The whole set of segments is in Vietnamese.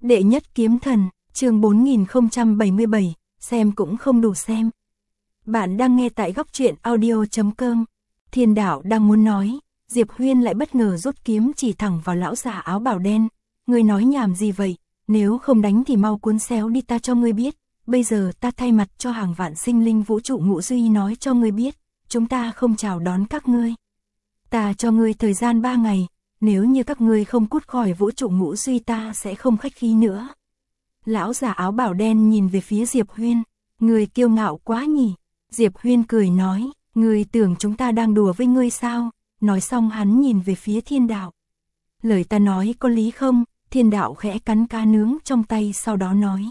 Đệ nhất kiếm thần, chương 4077, xem cũng không đủ xem. Bạn đang nghe tại góc truyện audio.com. Thiên đạo đang muốn nói, Diệp Huyên lại bất ngờ rút kiếm chỉ thẳng vào lão già áo bào đen. Ngươi nói nhảm gì vậy, nếu không đánh thì mau cuốn xéo đi, ta cho ngươi biết. Bây giờ ta thay mặt cho hàng vạn sinh linh vũ trụ Ngũ Duy nói cho ngươi biết, chúng ta không chào đón các ngươi. Ta cho ngươi thời gian 3 ngày, nếu như các ngươi không cút khỏi vũ trụ Ngũ Duy ta sẽ không khách khí nữa. Lão già áo bào đen nhìn về phía Diệp Huyên, ngươi kiêu ngạo quá nhỉ. Diệp Huyên cười nói, ngươi tưởng chúng ta đang đùa với ngươi sao? Nói xong hắn nhìn về phía Thiên đạo. Lời ta nói có lý không? Thiên đạo khẽ cắn cá nướng trong tay sau đó nói.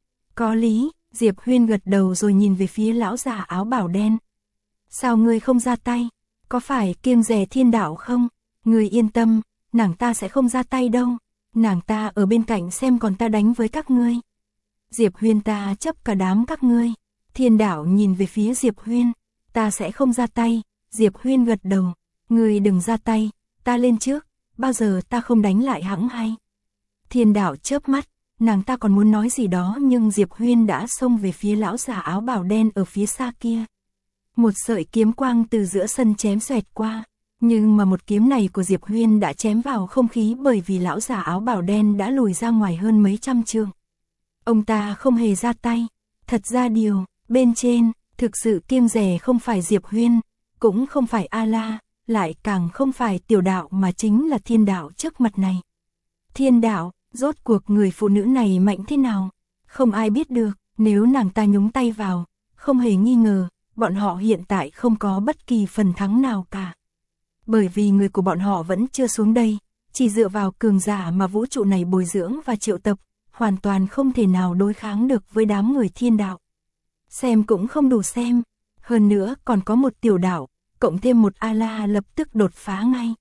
Có lý. Diệp Huyên gật đầu rồi nhìn về phía lão già áo bào đen. Sao ngươi không ra tay? Có phải kiêng dè Thiên đạo không? Ngươi yên tâm, nàng ta sẽ không ra tay đâu. Nàng ta ở bên cạnh xem còn ta đánh với các ngươi. Diệp Huyên, ta chấp cả đám các ngươi. Thiên đạo nhìn về phía Diệp Huyên. Ta sẽ không ra tay. Diệp Huyên gật đầu. Ngươi đừng ra tay, ta lên trước, bao giờ ta không đánh lại hẵng hay. Thiên đạo chớp mắt, nàng ta còn muốn nói gì đó nhưng Diệp Huyên đã xông về phía lão già áo bào đen ở phía xa kia. Một sợi kiếm quang từ giữa sân chém xoẹt qua, nhưng mà một kiếm này của Diệp Huyên đã chém vào không khí bởi vì lão già áo bào đen đã lùi ra ngoài hơn mấy trăm trượng. Ông ta không hề ra tay, thật ra điều, bên trên, thực sự kiêng dè không phải Diệp Huyên, cũng không phải A-la, lại càng không phải tiểu đạo mà chính là Thiên đạo trước mặt này. Thiên đạo, rốt cuộc người phụ nữ này mạnh thế nào? Không ai biết được, nếu nàng ta nhúng tay vào, không hề nghi ngờ, bọn họ hiện tại không có bất kỳ phần thắng nào cả. Bởi vì người của bọn họ vẫn chưa xuống đây, chỉ dựa vào cường giả mà vũ trụ này bồi dưỡng và triệu tập, hoàn toàn không thể nào đối kháng được với đám người Thiên đạo. Xem cũng không đủ xem, hơn nữa còn có một tiểu đạo, cộng thêm một A-la lập tức đột phá ngay.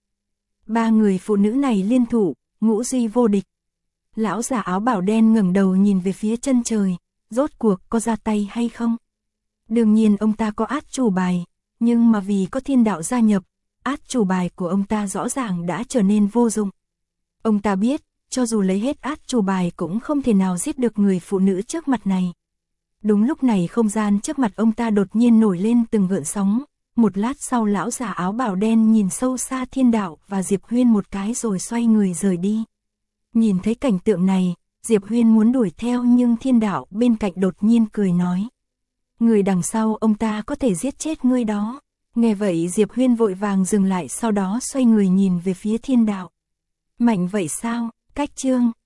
3 người phụ nữ này liên thủ, Ngũ Duy vô địch. Lão già áo bào đen ngẩng đầu nhìn về phía chân trời, rốt cuộc có ra tay hay không? Đương nhiên ông ta có át chủ bài, nhưng mà vì có Thiên đạo gia nhập, át chủ bài của ông ta rõ ràng đã trở nên vô dụng. Ông ta biết, cho dù lấy hết át chủ bài cũng không thể nào giết được người phụ nữ trước mặt này. Đúng lúc này không gian trước mặt ông ta đột nhiên nổi lên từng gợn sóng. Một lát sau lão già áo bào đen nhìn sâu xa Thiên đạo và Diệp Huyên một cái rồi xoay người rời đi. Nhìn thấy cảnh tượng này, Diệp Huyên muốn đuổi theo nhưng Thiên đạo bên cạnh đột nhiên cười nói. Người đằng sau ông ta có thể giết chết ngươi đó. Nghe vậy Diệp Huyên vội vàng dừng lại sau đó xoay người nhìn về phía Thiên đạo. Mạnh vậy sao? Cách chương